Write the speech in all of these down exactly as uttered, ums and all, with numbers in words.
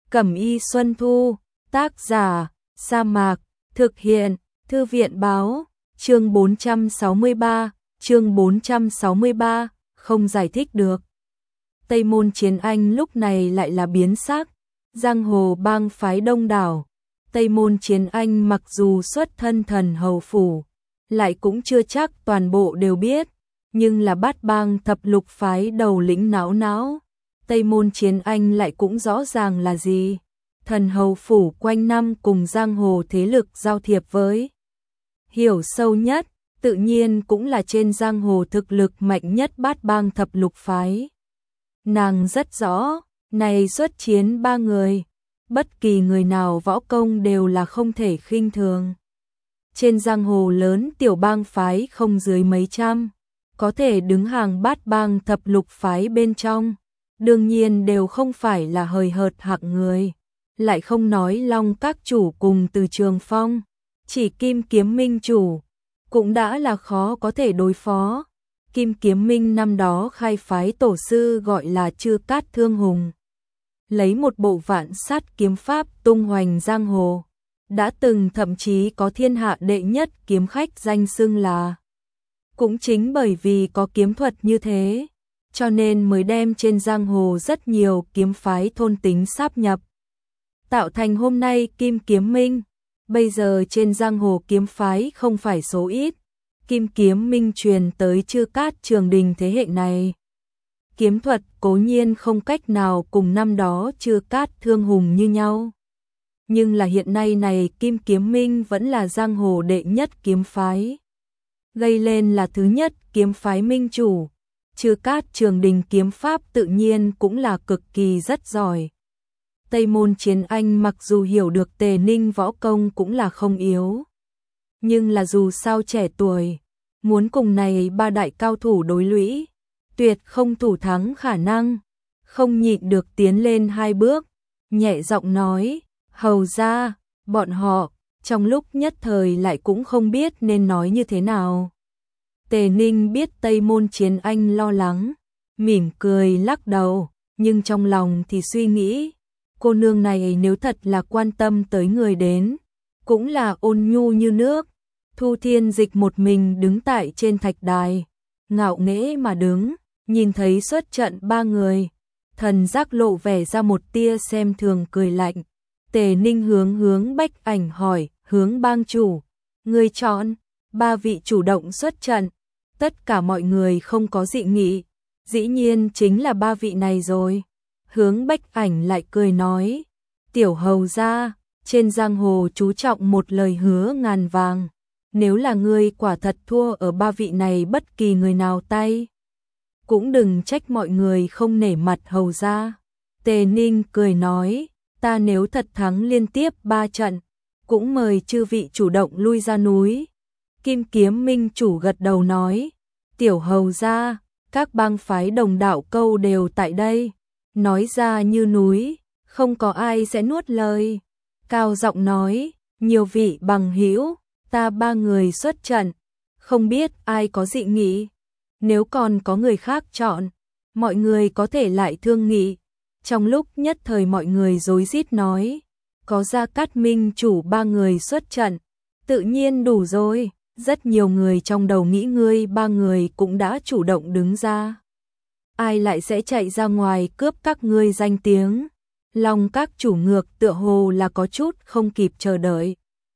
Cẩm y Xuân Thu, tác giả, Sa Mạc, thực hiện, Thư viện báo, chương bốn trăm sáu mươi ba, chương bốn trăm sáu mươi ba, không giải thích được. Tây Môn Chiến Anh lúc này lại là biến sắc, giang hồ bang phái đông đảo. Tây Môn Chiến Anh mặc dù xuất thân thần hầu phủ, lại cũng chưa chắc toàn bộ đều biết, nhưng là bát bang thập lục phái đầu lĩnh não não. Tây Môn Chiến Anh lại cũng rõ ràng là gì. Thần hầu phủ quanh năm cùng giang hồ thế lực giao thiệp với. Hiểu sâu nhất, tự nhiên cũng là trên giang hồ thực lực mạnh nhất bát bang thập lục phái. Nàng rất rõ, này xuất chiến ba người, bất kỳ người nào võ công đều là không thể khinh thường. Trên giang hồ lớn tiểu bang phái không dưới mấy trăm, có thể đứng hàng bát bang thập lục phái bên trong, đương nhiên đều không phải là hời hợt hạng người. Lại không nói Long các chủ cùng Từ Trường Phong, chỉ Kim Kiếm Minh chủ cũng đã là khó có thể đối phó. Kim Kiếm Minh năm đó khai phái tổ sư gọi là Chư Cát Thương Hùng, lấy một bộ vạn sát kiếm pháp tung hoành giang hồ, đã từng thậm chí có thiên hạ đệ nhất kiếm khách danh xưng là. Cũng chính bởi vì có kiếm thuật như thế, cho nên mới đem trên giang hồ rất nhiều kiếm phái thôn tính sáp nhập, tạo thành hôm nay Kim Kiếm Minh. Bây giờ trên giang hồ kiếm phái không phải số ít, Kim Kiếm Minh truyền tới Chư Cát Trường Đình thế hệ này. Kiếm thuật cố nhiên không cách nào cùng năm đó Chư Cát Thương Hùng như nhau, nhưng là hiện nay này Kim Kiếm Minh vẫn là giang hồ đệ nhất kiếm phái. Gây lên là thứ nhất kiếm phái minh chủ, Chư Cát Trường Đình kiếm pháp tự nhiên cũng là cực kỳ rất giỏi. Tây Môn Chiến Anh mặc dù hiểu được Tề Ninh võ công cũng là không yếu, nhưng là dù sao trẻ tuổi, muốn cùng này ba đại cao thủ đối lũy, tuyệt không thủ thắng khả năng, không nhịn được tiến lên hai bước, nhẹ giọng nói, hầu ra, bọn họ, trong lúc nhất thời lại cũng không biết nên nói như thế nào. Tề Ninh biết Tây Môn Chiến Anh lo lắng, mỉm cười lắc đầu, nhưng trong lòng thì suy nghĩ, cô nương này nếu thật là quan tâm tới người đến, cũng là ôn nhu như nước. Thu Thiên Dịch một mình đứng tại trên thạch đài, ngạo nghễ mà đứng, nhìn thấy xuất trận ba người, thần giác lộ vẻ ra một tia xem thường cười lạnh. Tề Ninh hướng hướng Bách Ảnh hỏi, hướng bang chủ, người chọn, ba vị chủ động xuất trận, tất cả mọi người không có dị nghị, dĩ nhiên chính là ba vị này rồi. Hướng Bách Ảnh lại cười nói, tiểu hầu gia, trên giang hồ chú trọng một lời hứa ngàn vàng, nếu là ngươi quả thật thua ở ba vị này bất kỳ người nào tay, cũng đừng trách mọi người không nể mặt hầu gia. Tề Ninh cười nói, ta nếu thật thắng liên tiếp ba trận, cũng mời chư vị chủ động lui ra núi. Kim Kiếm Minh chủ gật đầu nói, tiểu hầu gia, các bang phái đồng đạo câu đều tại đây, nói ra như núi, không có ai sẽ nuốt lời. Cao giọng nói, nhiều vị bằng hữu, ta ba người xuất trận, không biết ai có dị nghị, nếu còn có người khác chọn, mọi người có thể lại thương nghị. Trong lúc nhất thời mọi người rối rít nói, có Gia Cát Minh chủ ba người xuất trận, tự nhiên đủ rồi. Rất nhiều người trong đầu nghĩ ngươi ba người cũng đã chủ động đứng ra, ai lại sẽ chạy ra ngoài cướp các ngươi danh tiếng. Long các chủ ngược tựa hồ là có chút không kịp chờ đợi,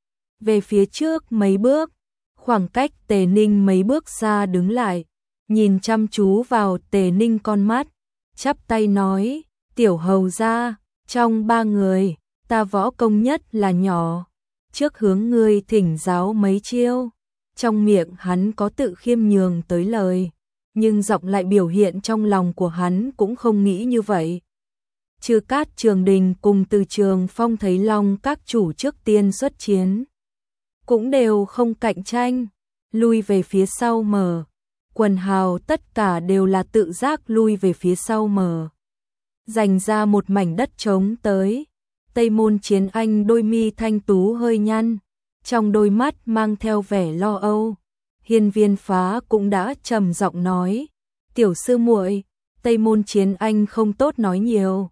về phía trước mấy bước, khoảng cách Tề Ninh mấy bước xa đứng lại, nhìn chăm chú vào Tề Ninh con mắt, chắp tay nói, tiểu hầu gia, trong ba người, ta võ công nhất là nhỏ, trước hướng ngươi thỉnh giáo mấy chiêu. Trong miệng hắn có tự khiêm nhường tới lời, nhưng giọng lại biểu hiện trong lòng của hắn cũng không nghĩ như vậy. Chư Cát Trường Đình cùng Từ Trường Phong thấy Long các chủ trước tiên xuất chiến, cũng đều không cạnh tranh, lui về phía sau mở. Quần hào tất cả đều là tự giác lui về phía sau mở, dành ra một mảnh đất trống tới. Tây Môn Chiến Anh đôi mi thanh tú hơi nhăn, trong đôi mắt mang theo vẻ lo âu. Hiên Viên Phá cũng đã trầm giọng nói, tiểu sư muội, Tây Môn Chiến Anh không tốt nói nhiều,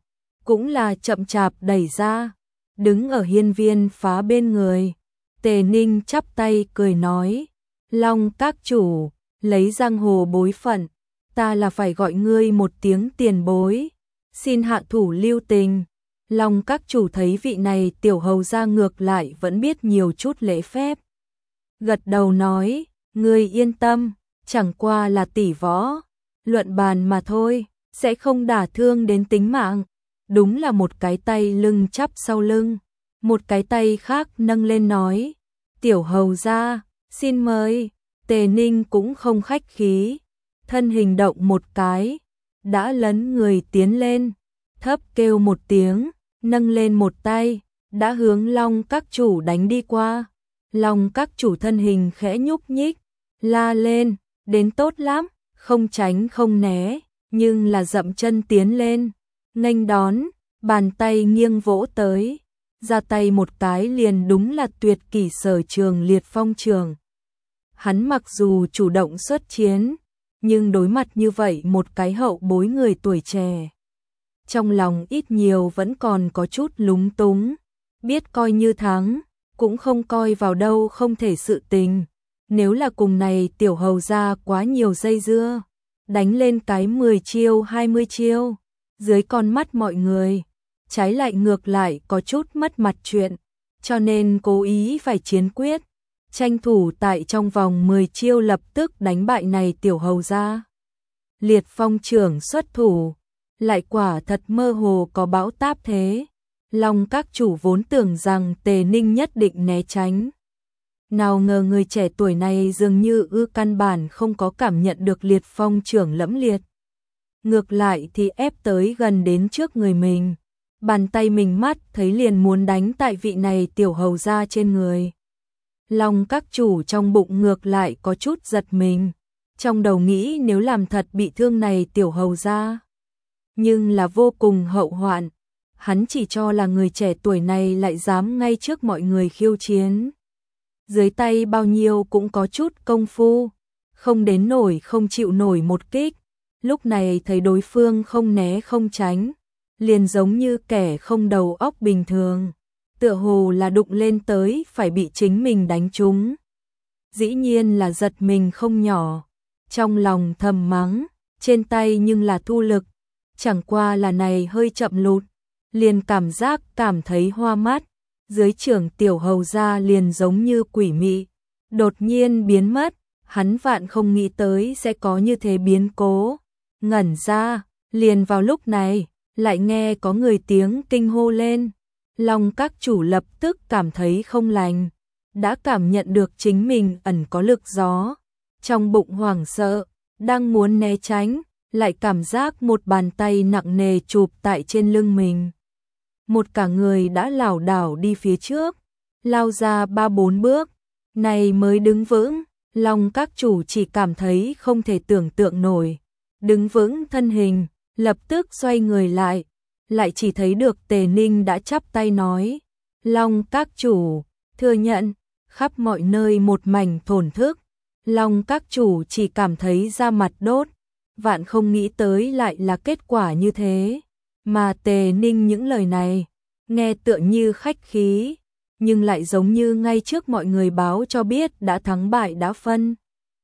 cũng là chậm chạp đẩy ra, đứng ở hiên viên phá bên người. Tề Ninh chắp tay cười nói, Long các chủ, lấy giang hồ bối phận, ta là phải gọi ngươi một tiếng tiền bối, xin hạ thủ lưu tình. Long các chủ thấy vị này tiểu hầu gia ngược lại vẫn biết nhiều chút lễ phép. Gật đầu nói, ngươi yên tâm, chẳng qua là tỷ võ, luận bàn mà thôi, sẽ không đả thương đến tính mạng. Đúng là một cái tay lưng chắp sau lưng, một cái tay khác nâng lên nói, tiểu hầu gia, xin mời. Tề Ninh cũng không khách khí, thân hình động một cái, đã lấn người tiến lên, thấp kêu một tiếng, nâng lên một tay, đã hướng Long các chủ đánh đi qua. Long các chủ thân hình khẽ nhúc nhích, la lên, đến tốt lắm, không tránh không né, nhưng là dậm chân tiến lên, nghênh đón, bàn tay nghiêng vỗ tới, ra tay một cái liền đúng là tuyệt kỷ sở trường liệt phong trường. Hắn mặc dù chủ động xuất chiến, nhưng đối mặt như vậy một cái hậu bối người tuổi trẻ, trong lòng ít nhiều vẫn còn có chút lúng túng, biết coi như thắng, cũng không coi vào đâu không thể sự tình. Nếu là cùng này tiểu hầu gia quá nhiều dây dưa, đánh lên cái mười chiêu hai mươi chiêu, dưới con mắt mọi người, trái lại ngược lại có chút mất mặt chuyện, cho nên cố ý phải chiến quyết, tranh thủ tại trong vòng mười chiêu lập tức đánh bại này tiểu hầu gia. Liệt phong trưởng xuất thủ, lại quả thật mơ hồ có bão táp thế. Long các chủ vốn tưởng rằng Tề Ninh nhất định né tránh. Nào ngờ người trẻ tuổi này dường như ư căn bản không có cảm nhận được liệt phong trưởng lẫm liệt. Ngược lại thì ép tới gần đến trước người mình. Bàn tay mình mắt thấy liền muốn đánh tại vị này tiểu hầu gia trên người. Long các chủ trong bụng ngược lại có chút giật mình. Trong đầu nghĩ nếu làm thật bị thương này tiểu hầu gia, nhưng là vô cùng hậu hoạn. Hắn chỉ cho là người trẻ tuổi này lại dám ngay trước mọi người khiêu chiến. Dưới tay bao nhiêu cũng có chút công phu, không đến nổi không chịu nổi một kích. Lúc này thấy đối phương không né không tránh, liền giống như kẻ không đầu óc bình thường, tựa hồ là đụng lên tới phải bị chính mình đánh trúng. Dĩ nhiên là giật mình không nhỏ, trong lòng thầm mắng, trên tay nhưng là thu lực, chẳng qua là này hơi chậm lụt, liền cảm giác cảm thấy hoa mắt, dưới trưởng tiểu hầu gia liền giống như quỷ mị, đột nhiên biến mất, hắn vạn không nghĩ tới sẽ có như thế biến cố, ngẩn ra, liền vào lúc này, lại nghe có người tiếng kinh hô lên, Long các chủ lập tức cảm thấy không lành, đã cảm nhận được chính mình ẩn có lực gió, trong bụng hoảng sợ, đang muốn né tránh, lại cảm giác một bàn tay nặng nề chụp tại trên lưng mình. Một cả người đã lảo đảo đi phía trước, lao ra ba bốn bước, này mới đứng vững, Long các chủ chỉ cảm thấy không thể tưởng tượng nổi. Đứng vững thân hình, lập tức xoay người lại, lại chỉ thấy được Tề Ninh đã chắp tay nói, Long các chủ, thừa nhận, khắp mọi nơi một mảnh thổn thức. Long các chủ chỉ cảm thấy da mặt đốt, vạn không nghĩ tới lại là kết quả như thế. Mà Tề Ninh những lời này, nghe tựa như khách khí, nhưng lại giống như ngay trước mọi người báo cho biết đã thắng bại đã phân.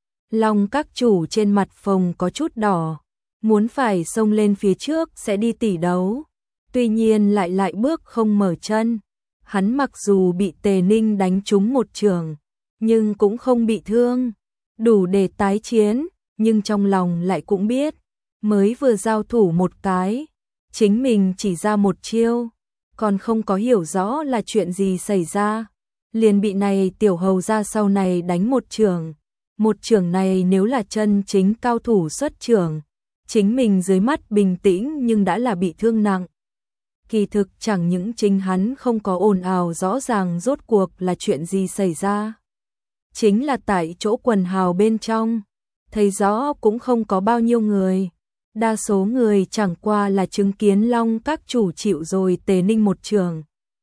Long các chủ trên mặt phồng có chút đỏ, muốn phải xông lên phía trước sẽ đi tỉ đấu, tuy nhiên lại lại bước không mở chân. Hắn mặc dù bị Tề Ninh đánh trúng một trường, nhưng cũng không bị thương, đủ để tái chiến, nhưng trong lòng lại cũng biết, mới vừa giao thủ một cái, chính mình chỉ ra một chiêu, còn không có hiểu rõ là chuyện gì xảy ra, liền bị này tiểu hầu gia sau này đánh một trường. Một trường này nếu là chân chính cao thủ xuất trường, chính mình dưới mắt bình tĩnh nhưng đã là bị thương nặng. Kỳ thực chẳng những chính hắn không có ồn ào rõ ràng rốt cuộc là chuyện gì xảy ra. Chính là tại chỗ quần hào bên trong, thấy rõ cũng không có bao nhiêu người. Đa số người chẳng qua là chứng kiến Long các chủ chịu rồi Tề Ninh một trường.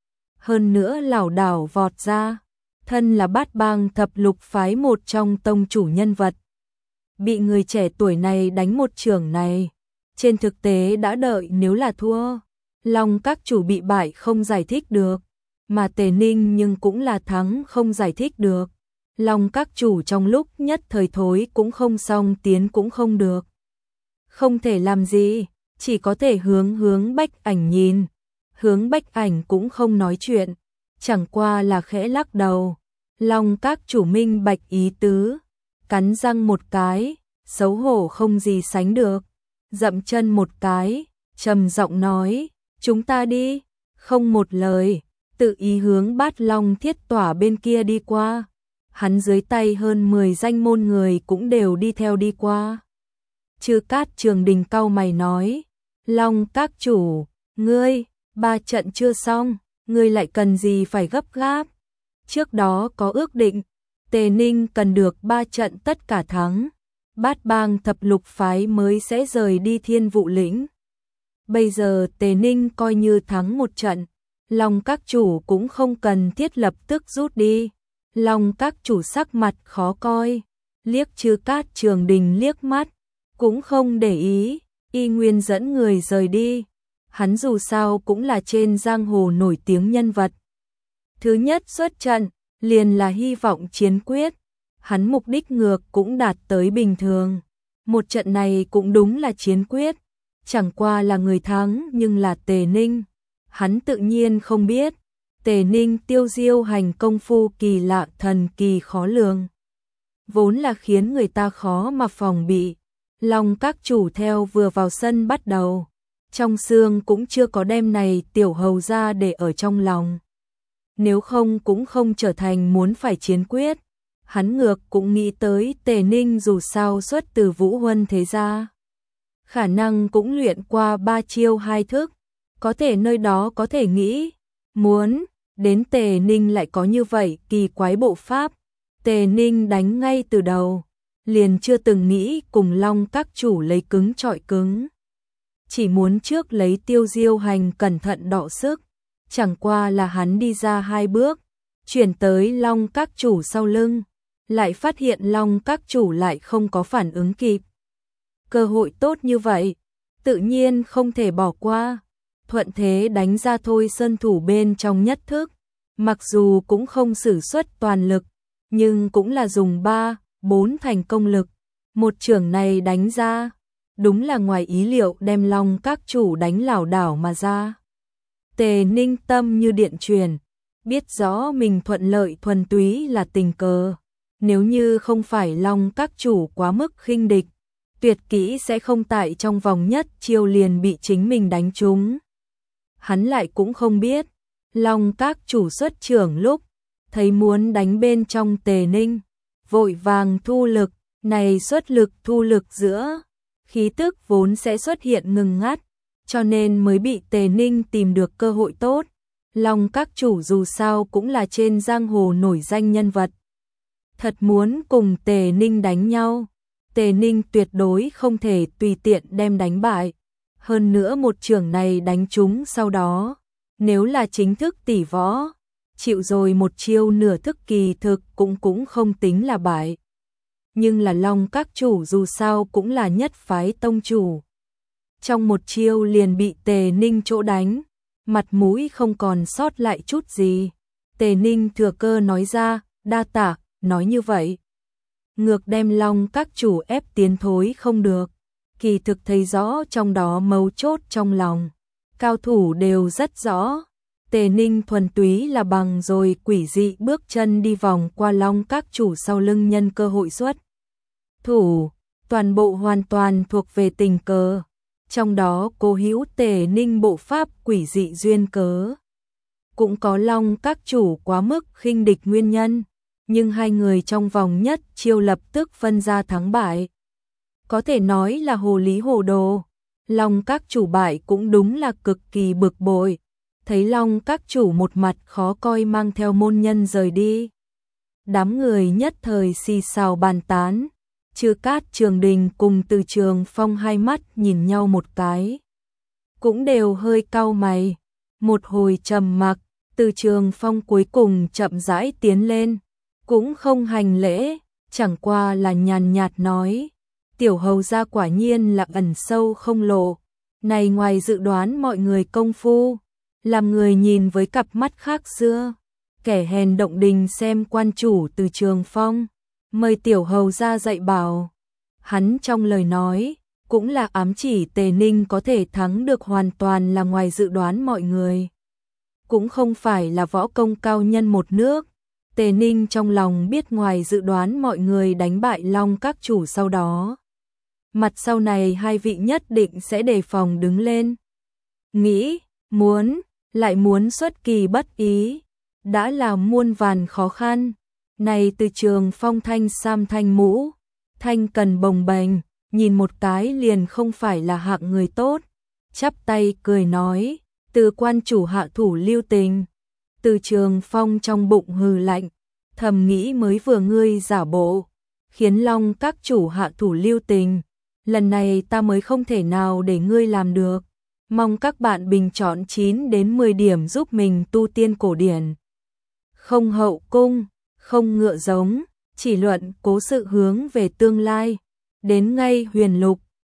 Hơn nữa lảo đảo vọt ra, thân là Bát Bang thập lục phái một trong tông chủ nhân vật. Bị người trẻ tuổi này đánh một trường này, trên thực tế đã đợi nếu là thua, Long các chủ bị bại không giải thích được, mà Tề Ninh nhưng cũng là thắng không giải thích được. Long các chủ trong lúc nhất thời thối cũng không xong tiến cũng không được. Không thể làm gì, chỉ có thể hướng hướng Bách Ảnh nhìn. Hướng Bách Ảnh cũng không nói chuyện, chẳng qua là khẽ lắc đầu. Long các chủ minh bạch ý tứ, cắn răng một cái, xấu hổ không gì sánh được, dậm chân một cái, trầm giọng nói, chúng ta đi, không một lời, tự ý hướng Bát Long Thiết Tỏa bên kia đi qua. Hắn dưới tay hơn mười danh môn người cũng đều đi theo đi qua. Chư Cát Trường Đình cau mày nói, Long các chủ, ngươi, ba trận chưa xong, ngươi lại cần gì phải gấp gáp. Trước đó có ước định, Tề Ninh cần được ba trận tất cả thắng, Bát Bang thập lục phái mới sẽ rời đi Thiên Vụ lĩnh. Bây giờ Tề Ninh coi như thắng một trận, Long các chủ cũng không cần thiết lập tức rút đi. Long các chủ sắc mặt khó coi, liếc Chư Cát Trường Đình liếc mắt, cũng không để ý, y nguyên dẫn người rời đi. Hắn dù sao cũng là trên giang hồ nổi tiếng nhân vật. Thứ nhất xuất trận, liền là hy vọng chiến quyết. Hắn mục đích ngược cũng đạt tới bình thường. Một trận này cũng đúng là chiến quyết, chẳng qua là người thắng nhưng là Tề Ninh. Hắn tự nhiên không biết, Tề Ninh tiêu diêu hành công phu kỳ lạ thần kỳ khó lường, vốn là khiến người ta khó mà phòng bị. Long các chủ theo vừa vào sân bắt đầu, trong xương cũng chưa có đem này tiểu hầu ra để ở trong lòng. Nếu không cũng không trở thành muốn phải chiến quyết. Hắn ngược cũng nghĩ tới Tề Ninh dù sao xuất từ Vũ Huân thế gia, khả năng cũng luyện qua ba chiêu hai thức, có thể nơi đó có thể nghĩ, muốn đến Tề Ninh lại có như vậy kỳ quái bộ pháp. Tề Ninh đánh ngay từ đầu, liền chưa từng nghĩ cùng Long các chủ lấy cứng trọi cứng. Chỉ muốn trước lấy tiêu diêu hành cẩn thận đọ sức, chẳng qua là hắn đi ra hai bước, chuyển tới Long các chủ sau lưng, lại phát hiện Long các chủ lại không có phản ứng kịp. Cơ hội tốt như vậy, tự nhiên không thể bỏ qua, thuận thế đánh ra Thôi Sơn thủ bên trong nhất thức, mặc dù cũng không sử xuất toàn lực, nhưng cũng là dùng ba, bốn thành công lực, một chưởng này đánh ra, đúng là ngoài ý liệu đem Long các chủ đánh lảo đảo mà ra. Tề Ninh tâm như điện truyền, biết rõ mình thuận lợi thuần túy là tình cờ, nếu như không phải Long các chủ quá mức khinh địch, tuyệt kỹ sẽ không tại trong vòng nhất chiêu liền bị chính mình đánh trúng. Hắn lại cũng không biết, Long các chủ xuất trưởng lúc, thấy muốn đánh bên trong Tề Ninh, vội vàng thu lực, này xuất lực thu lực giữa, khí tức vốn sẽ xuất hiện ngừng ngắt, cho nên mới bị Tề Ninh tìm được cơ hội tốt. Long các chủ dù sao cũng là trên giang hồ nổi danh nhân vật, thật muốn cùng Tề Ninh đánh nhau, Tề Ninh tuyệt đối không thể tùy tiện đem đánh bại. Hơn nữa một chưởng này đánh trúng sau đó, nếu là chính thức tỷ võ, chịu rồi một chiêu nửa thức kỳ thực cũng cũng không tính là bại. Nhưng là Long các chủ dù sao cũng là nhất phái tông chủ, trong một chiêu liền bị Tề Ninh chỗ đánh, mặt mũi không còn sót lại chút gì. Tề Ninh thừa cơ nói ra, đa tạ, nói như vậy ngược đem Long các chủ ép tiến thối không được. Kỳ thực thấy rõ trong đó mấu chốt trong lòng, cao thủ đều rất rõ. Tề Ninh thuần túy là bằng rồi quỷ dị bước chân đi vòng qua Long các chủ sau lưng nhân cơ hội xuất thủ, toàn bộ hoàn toàn thuộc về tình cờ. Trong đó cố hữu Tề Ninh bộ pháp quỷ dị duyên cớ, cũng có Long các chủ quá mức khinh địch nguyên nhân, nhưng hai người trong vòng nhất chiêu lập tức phân ra thắng bại. Có thể nói là hồ lý hồ đồ. Long các chủ bại cũng đúng là cực kỳ bực bội, thấy Long các chủ một mặt khó coi mang theo môn nhân rời đi. Đám người nhất thời xì xào bàn tán, Chư Cát Trường Đình cùng Từ Trường Phong hai mắt nhìn nhau một cái, cũng đều hơi cau mày. Một hồi trầm mặc, Từ Trường Phong cuối cùng chậm rãi tiến lên, cũng không hành lễ, chẳng qua là nhàn nhạt nói, tiểu hầu gia quả nhiên là ẩn sâu không lộ, Này ngoài dự đoán mọi người công phu, làm người nhìn với cặp mắt khác xưa, kẻ hèn động đình xem quan chủ Từ Trường Phong, mời tiểu hầu ra dạy bảo. Hắn trong lời nói, cũng là ám chỉ Tề Ninh có thể thắng được hoàn toàn là ngoài dự đoán mọi người. Cũng không phải là võ công cao nhân một nước, Tề Ninh trong lòng biết ngoài dự đoán mọi người đánh bại Long các chủ sau đó. Mặt sau này hai vị nhất định sẽ đề phòng đứng lên. Nghĩ, muốn, lại muốn xuất kỳ bất ý, đã là muôn vàn khó khăn. Này Từ Trường Phong thanh sam thanh mũ, thanh cần bồng bềnh, nhìn một cái liền không phải là hạng người tốt, chắp tay cười nói, Từ quan chủ hạ thủ lưu tình. Từ Trường Phong trong bụng hừ lạnh, thầm nghĩ mới vừa ngươi giả bộ, khiến Long các chủ hạ thủ lưu tình, lần này ta mới không thể nào để ngươi làm được. Mong các bạn bình chọn chín đến mười điểm giúp mình tu tiên cổ điển. Không hậu cung, không ngựa giống, chỉ luận cố sự hướng về tương lai. Đến ngay huyền lục,